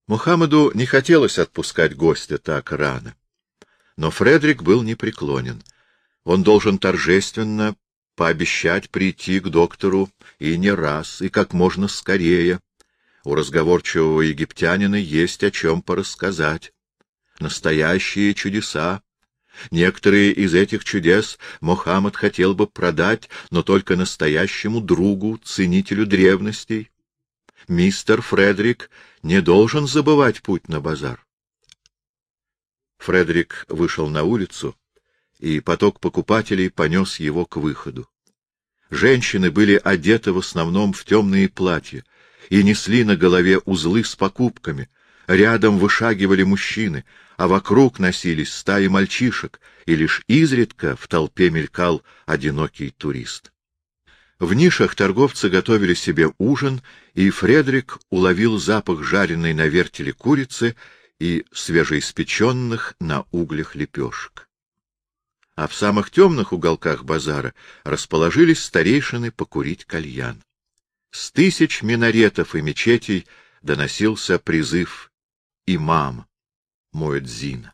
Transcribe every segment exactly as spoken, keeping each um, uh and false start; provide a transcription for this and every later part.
Мухаммаду не хотелось отпускать гостя так рано. Но Фредерик был непреклонен. Он должен торжественно пообещать прийти к доктору и не раз, и как можно скорее. У разговорчивого египтянина есть о чем порассказать. Настоящие чудеса. Некоторые из этих чудес Мухаммад хотел бы продать, но только настоящему другу, ценителю древностей. Мистер Фредерик не должен забывать путь на базар. Фредерик вышел на улицу, и поток покупателей понес его к выходу. Женщины были одеты в основном в темные платья и несли на голове узлы с покупками. Рядом вышагивали мужчины, а вокруг носились стаи мальчишек, и лишь изредка в толпе мелькал одинокий турист. В нишах торговцы готовили себе ужин, и Фредерик уловил запах жареной на вертеле курицы и свежеиспеченных на углях лепешек. А в самых темных уголках базара расположились старейшины покурить кальян. С тысяч минаретов и мечетей доносился призыв имама, муэдзина.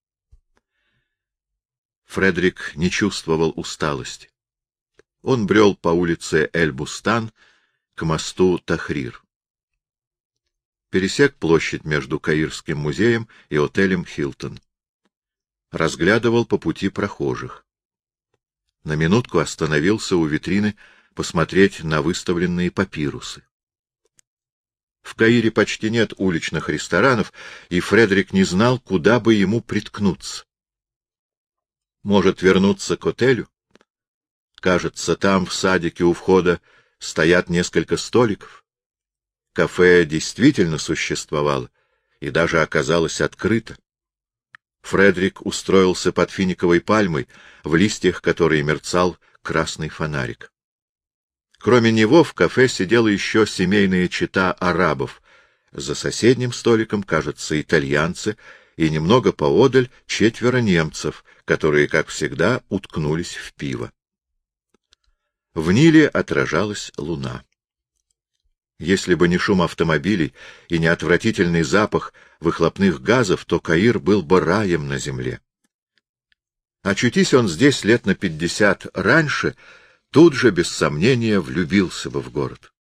Фредерик не чувствовал усталости. Он брел по улице Эль-Бустан к мосту Тахрир. Пересек площадь между Каирским музеем и отелем «Хилтон». Разглядывал по пути прохожих. На минутку остановился у витрины посмотреть на выставленные папирусы. В Каире почти нет уличных ресторанов, и Фредерик не знал, куда бы ему приткнуться. Может, вернуться к отелю? Кажется, там, в садике у входа, стоят несколько столиков. Кафе действительно существовало и даже оказалось открыто. Фредерик устроился под финиковой пальмой, в листьях которой мерцал красный фонарик. Кроме него в кафе сидела еще семейная чета арабов. За соседним столиком, кажется, итальянцы, и немного поодаль четверо немцев, которые, как всегда, уткнулись в пиво. В Ниле отражалась луна. Если бы не шум автомобилей и не отвратительный запах выхлопных газов, то Каир был бы раем на земле. Очутись он здесь лет на пятьдесят раньше, тут же, без сомнения, влюбился бы в город.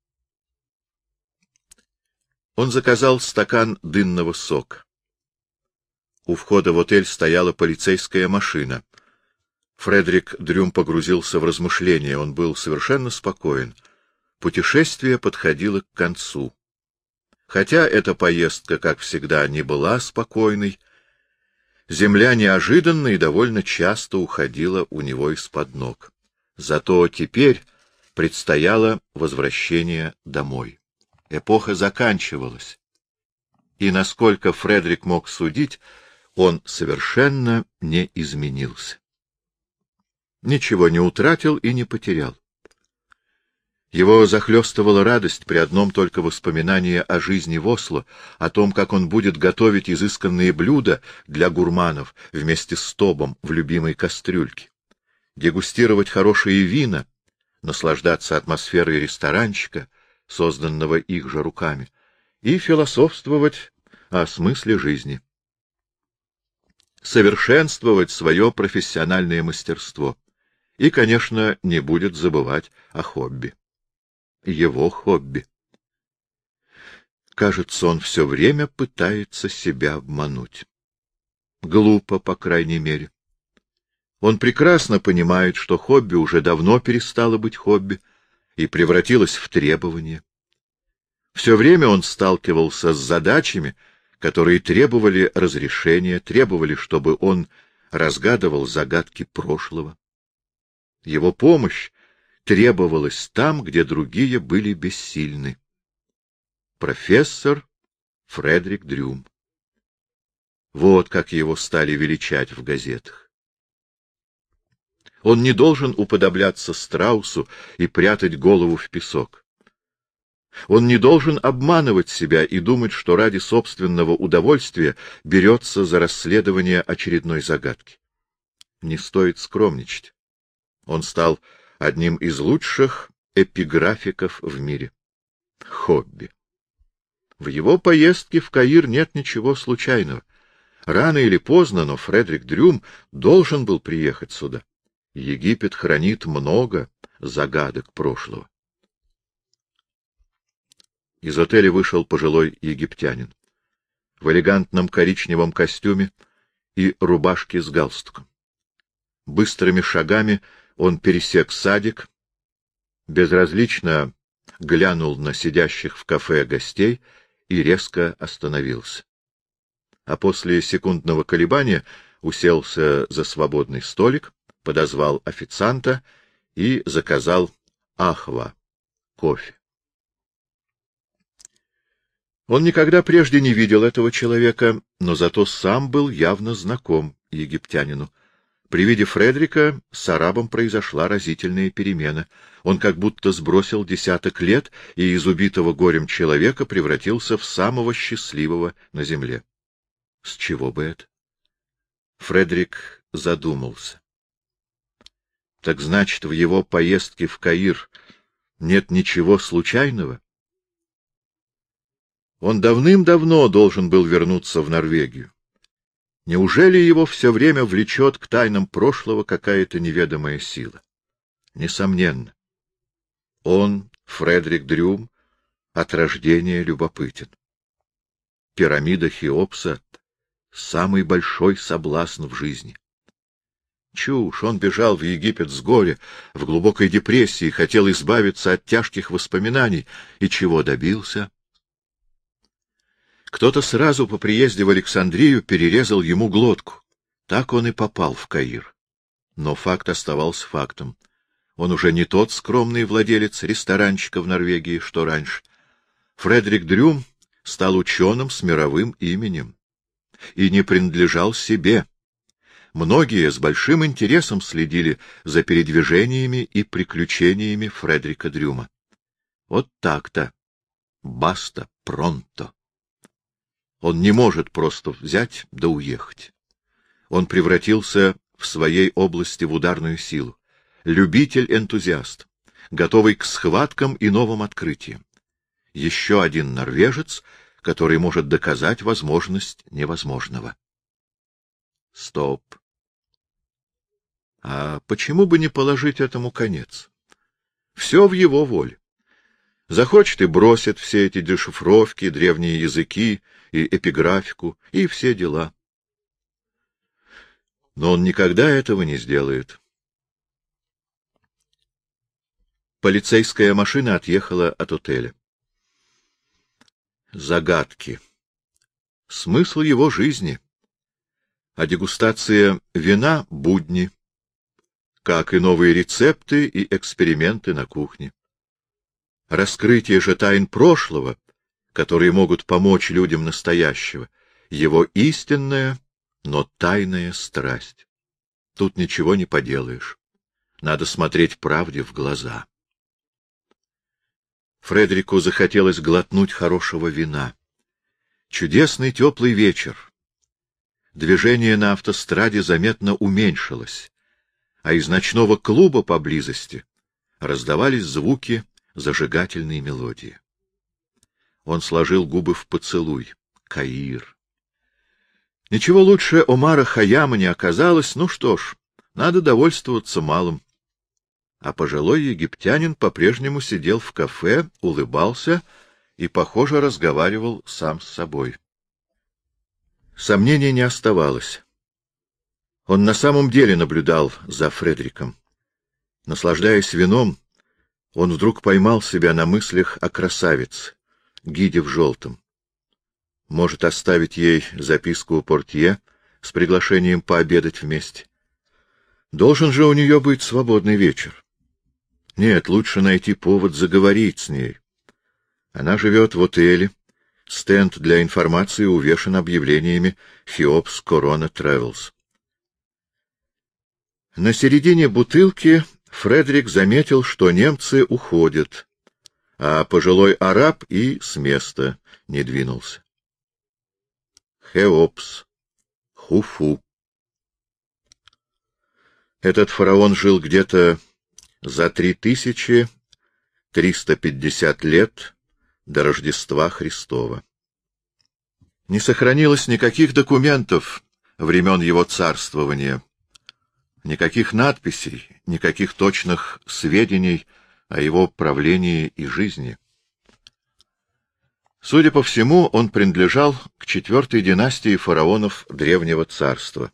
Он заказал стакан дынного сока. У входа в отель стояла полицейская машина. Фредерик Дрюм погрузился в размышления, он был совершенно спокоен. Путешествие подходило к концу. Хотя эта поездка, как всегда, не была спокойной, земля неожиданно и довольно часто уходила у него из-под ног. Зато теперь предстояло возвращение домой. Эпоха заканчивалась. И, насколько Фредерик мог судить, он совершенно не изменился. Ничего не утратил и не потерял. Его захлестывала радость при одном только воспоминании о жизни в Осло, о том, как он будет готовить изысканные блюда для гурманов вместе с Тобом в любимой кастрюльке, дегустировать хорошие вина, наслаждаться атмосферой ресторанчика, созданного их же руками, и философствовать о смысле жизни. Совершенствовать свое профессиональное мастерство. И, конечно, не будет забывать о хобби. Его хобби. Кажется, он все время пытается себя обмануть. Глупо, по крайней мере. Он прекрасно понимает, что хобби уже давно перестало быть хобби и превратилось в требование. Все время он сталкивался с задачами, которые требовали разрешения, требовали, чтобы он разгадывал загадки прошлого. Его помощь требовалась там, где другие были бессильны. Профессор Фредерик Дрюм. Вот как его стали величать в газетах. Он не должен уподобляться страусу и прятать голову в песок. Он не должен обманывать себя и думать, что ради собственного удовольствия берется за расследование очередной загадки. Не стоит скромничать. Он стал одним из лучших эпиграфиков в мире. Хобби. В его поездке в Каир нет ничего случайного. Рано или поздно, но Фредерик Дрюм должен был приехать сюда. Египет хранит много загадок прошлого. Из отеля вышел пожилой египтянин в элегантном коричневом костюме и рубашке с галстуком. Быстрыми шагами он пересек садик, безразлично глянул на сидящих в кафе гостей и резко остановился. А после секундного колебания уселся за свободный столик, подозвал официанта и заказал ахва — кофе. Он никогда прежде не видел этого человека, но зато сам был явно знаком египтянину. При виде Фредерика с арабом произошла разительная перемена. Он как будто сбросил десяток лет и из убитого горем человека превратился в самого счастливого на земле. С чего бы это? Фредерик задумался. Так значит, в его поездке в Каир нет ничего случайного? Он давным-давно должен был вернуться в Норвегию. Неужели его все время влечет к тайнам прошлого какая-то неведомая сила? Несомненно. Он, Фредерик Дрюм, от рождения любопытен. Пирамида Хеопса — самый большой соблазн в жизни. Чушь! Он бежал в Египет с горя, в глубокой депрессии, хотел избавиться от тяжких воспоминаний. И чего добился? Кто-то сразу по приезде в Александрию перерезал ему глотку. Так он и попал в Каир. Но факт оставался фактом. Он уже не тот скромный владелец ресторанчика в Норвегии, что раньше. Фредерик Дрюм стал ученым с мировым именем и не принадлежал себе. Многие с большим интересом следили за передвижениями и приключениями Фредерика Дрюма. Вот так-то. Баста, пронто. Он не может просто взять да уехать. Он превратился в своей области в ударную силу. Любитель-энтузиаст, готовый к схваткам и новым открытиям. Еще один норвежец, который может доказать возможность невозможного. Стоп. А почему бы не положить этому конец? Все в его воле. Захочет и бросит все эти дешифровки, древние языки и эпиграфику, и все дела. Но он никогда этого не сделает. Полицейская машина отъехала от отеля. Загадки. Смысл его жизни. А дегустация вина — будни, как и новые рецепты и эксперименты на кухне. Раскрытие же тайн прошлого, которые могут помочь людям настоящего, его истинная, но тайная страсть. Тут ничего не поделаешь. Надо смотреть правде в глаза. Фредерику захотелось глотнуть хорошего вина. Чудесный теплый вечер. Движение на автостраде заметно уменьшилось, а из ночного клуба поблизости раздавались звуки зажигательной мелодии. Он сложил губы в поцелуй. Каир. Ничего лучше Омара Хайяма не оказалось, ну что ж, надо довольствоваться малым. А пожилой египтянин по-прежнему сидел в кафе, улыбался и, похоже, разговаривал сам с собой. Сомнений не оставалось. Он на самом деле наблюдал за Фредериком. Наслаждаясь вином, он вдруг поймал себя на мыслях о красавице, гиде в желтом. Может оставить ей записку у портье с приглашением пообедать вместе. Должен же у нее быть свободный вечер. Нет, лучше найти повод заговорить с ней. Она живет в отеле. Стенд для информации увешан объявлениями «Хеопс Корона Тревелс». На середине бутылки Фредерик заметил, что немцы уходят, а пожилой араб и с места не двинулся. Хеопс. Хуфу. Этот фараон жил где-то за три тысячи триста пятьдесят лет до Рождества Христова. Не сохранилось никаких документов времен его царствования, никаких надписей, никаких точных сведений о его правлении и жизни. Судя по всему, он принадлежал к четвертой династии фараонов Древнего Царства.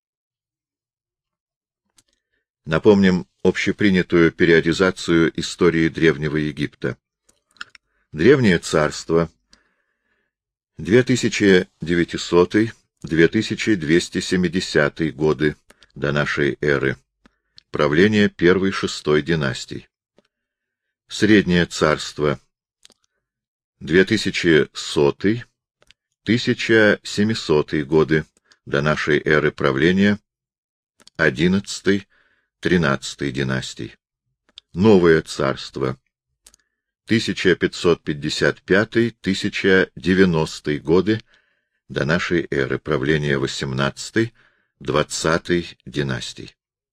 Напомним общепринятую периодизацию истории Древнего Египта. Древнее царство две тысячи девятисотый — две тысячи двести семидесятый годы до нашей эры. Правление первой шестой династий. Среднее царство две тысячи сотый — тысяча семисотый годы до нашей эры. Правления одиннадцатой — тринадцатой династий. Новое царство тысяча пятьсот пятьдесят пятый — тысяча девяностый годы до нашей эры. Правление восемнадцатой — двадцатой династий.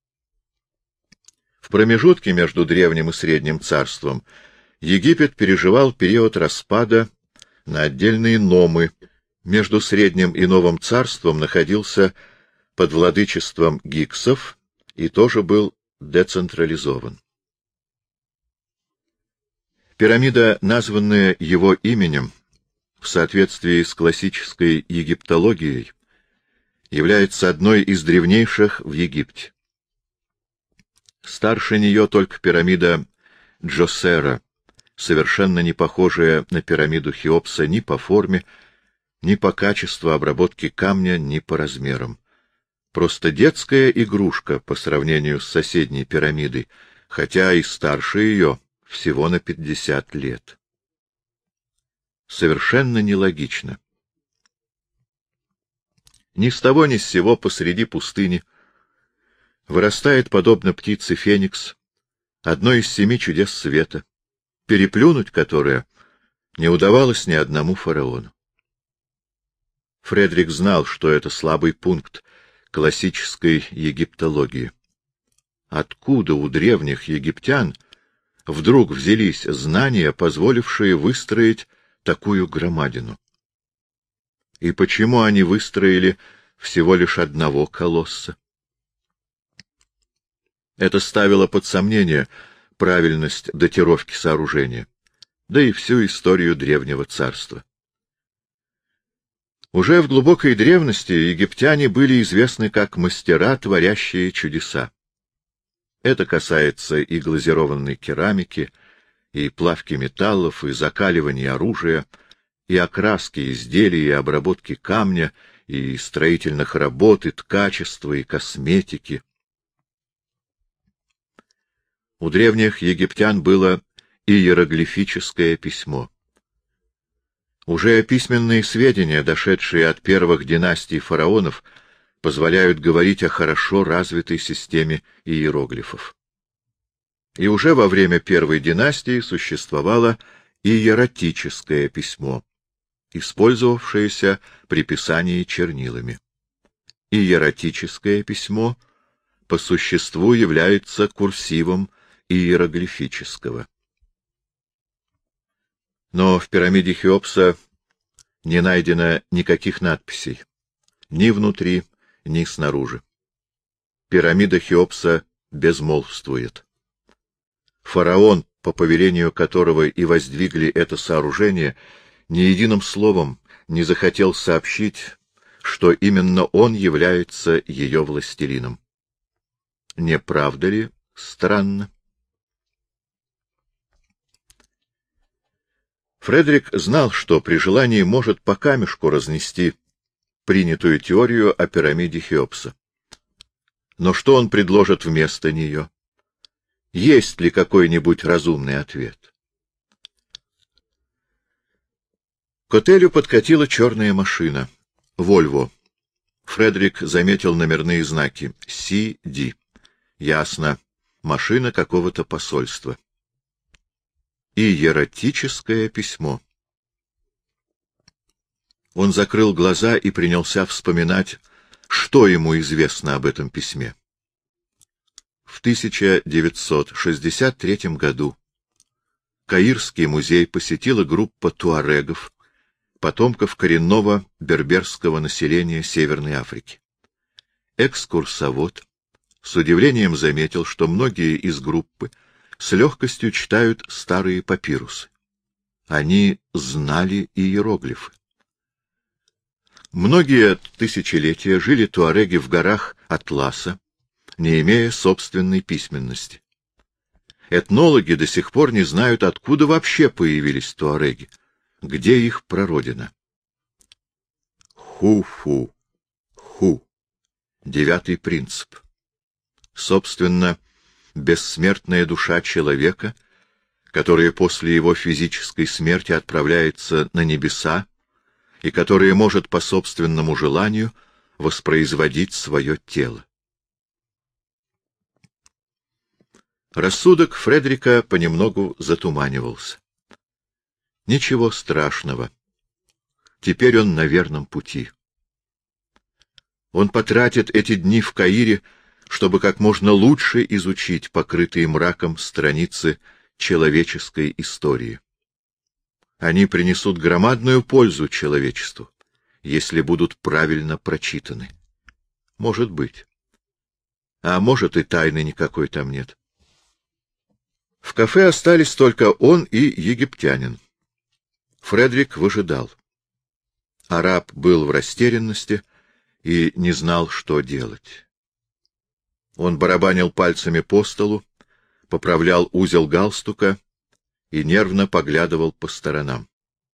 В промежутке между Древним и Средним царством Египет переживал период распада на отдельные номы. Между Средним и Новым царством находился под владычеством гиксов и тоже был децентрализован. Пирамида, названная его именем, в соответствии с классической египтологией, является одной из древнейших в Египте. Старше нее только пирамида Джосера, совершенно не похожая на пирамиду Хеопса ни по форме, ни по качеству обработки камня, ни по размерам. Просто детская игрушка по сравнению с соседней пирамидой, хотя и старше ее всего на пятьдесят лет. Совершенно нелогично. Ни с того ни с сего посреди пустыни вырастает, подобно птице Феникс, одно из семи чудес света, переплюнуть которое не удавалось ни одному фараону. Фредерик знал, что это слабый пункт классической египтологии. Откуда у древних египтян вдруг взялись знания, позволившие выстроить такую громадину? И почему они выстроили всего лишь одного колосса? Это ставило под сомнение правильность датировки сооружения, да и всю историю Древнего Царства. Уже в глубокой древности египтяне были известны как мастера, творящие чудеса. Это касается и глазированной керамики, и плавки металлов, и закаливания оружия, и окраски изделий, и обработки камня, и строительных работ, и ткачества, и косметики. У древних египтян было иероглифическое письмо. Уже письменные сведения, дошедшие от первых династий фараонов, позволяют говорить о хорошо развитой системе иероглифов. И уже во время первой династии существовало иератическое письмо, использовавшееся при писании чернилами. Иератическое письмо по существу является курсивом иероглифического. Но в пирамиде Хеопса не найдено никаких надписей, ни внутри, ни снаружи. Пирамида Хеопса безмолвствует. Фараон, по повелению которого и воздвигли это сооружение, ни единым словом не захотел сообщить, что именно он является ее властелином. Не правда ли странно? Фредерик знал, что при желании может по камешку разнести принятую теорию о пирамиде Хеопса. Но что он предложит вместо нее? Есть ли какой-нибудь разумный ответ? К отелю подкатила черная машина. «Вольво». Фредерик заметил номерные знаки. Си Ди. Ясно. Машина какого-то посольства. Иератическое письмо. Он закрыл глаза и принялся вспоминать, что ему известно об этом письме. В тысяча девятьсот шестьдесят третьем году Каирский музей посетила группа туарегов, потомков коренного берберского населения Северной Африки. Экскурсовод с удивлением заметил, что многие из группы с легкостью читают старые папирусы. Они знали иероглифы. Многие тысячелетия жили туареги в горах Атласа, не имея собственной письменности. Этнологи до сих пор не знают, откуда вообще появились туареги, где их прародина. Ху-фу, ху. Девятый принцип. Собственно, бессмертная душа человека, которая после его физической смерти отправляется на небеса и которая может по собственному желанию воспроизводить свое тело. Рассудок Фредрика понемногу затуманивался. Ничего страшного. Теперь он на верном пути. Он потратит эти дни в Каире, чтобы как можно лучше изучить покрытые мраком страницы человеческой истории. Они принесут громадную пользу человечеству, если будут правильно прочитаны. Может быть. А может, и тайны никакой там нет. В кафе остались только он и египтянин. Фредрик выжидал. Араб был в растерянности и не знал, что делать. Он барабанил пальцами по столу, поправлял узел галстука и нервно поглядывал по сторонам.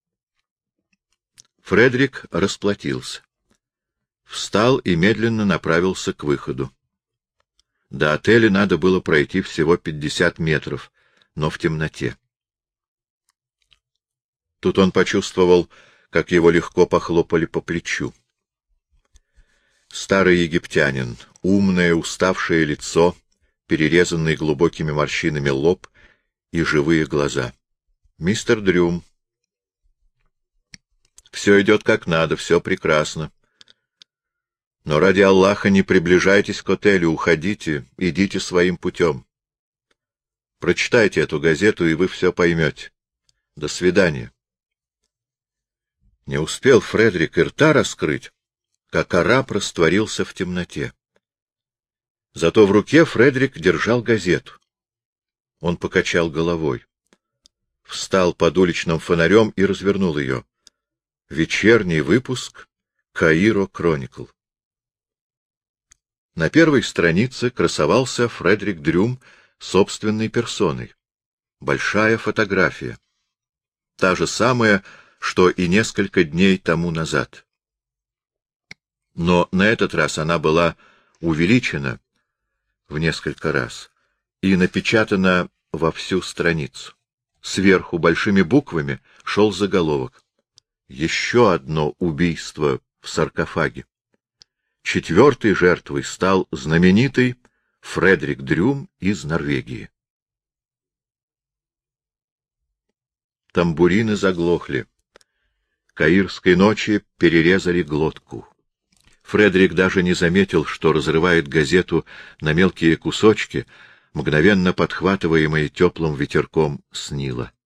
Фредрик расплатился. Встал и медленно направился к выходу. До отеля надо было пройти всего пятьдесят метров, но в темноте. Тут он почувствовал, как его легко похлопали по плечу. Старый египтянин, умное, уставшее лицо, перерезанный глубокими морщинами лоб и живые глаза. — Мистер Дрюм. — Все идет как надо, все прекрасно. Но ради Аллаха не приближайтесь к отелю, уходите, идите своим путем. Прочитайте эту газету, и вы все поймете. До свидания. Не успел Фредрик и рта раскрыть, как араб растворился в темноте. Зато в руке Фредрик держал газету. Он покачал головой, встал под уличным фонарем и развернул ее. Вечерний выпуск «Каиро Кроникл». На первой странице красовался Фредрик Дрюм собственной персоной. Большая фотография. Та же самая, что и несколько дней тому назад. Но на этот раз она была увеличена в несколько раз и напечатана во всю страницу. Сверху большими буквами шел заголовок: «Еще одно убийство в саркофаге». Четвертой жертвой стал знаменитый Фредрик Дрюм из Норвегии. Тамбурины заглохли. Каирской ночи перерезали глотку. Фредрик даже не заметил, что разрывает газету на мелкие кусочки, мгновенно подхватываемые теплым ветерком с Нила.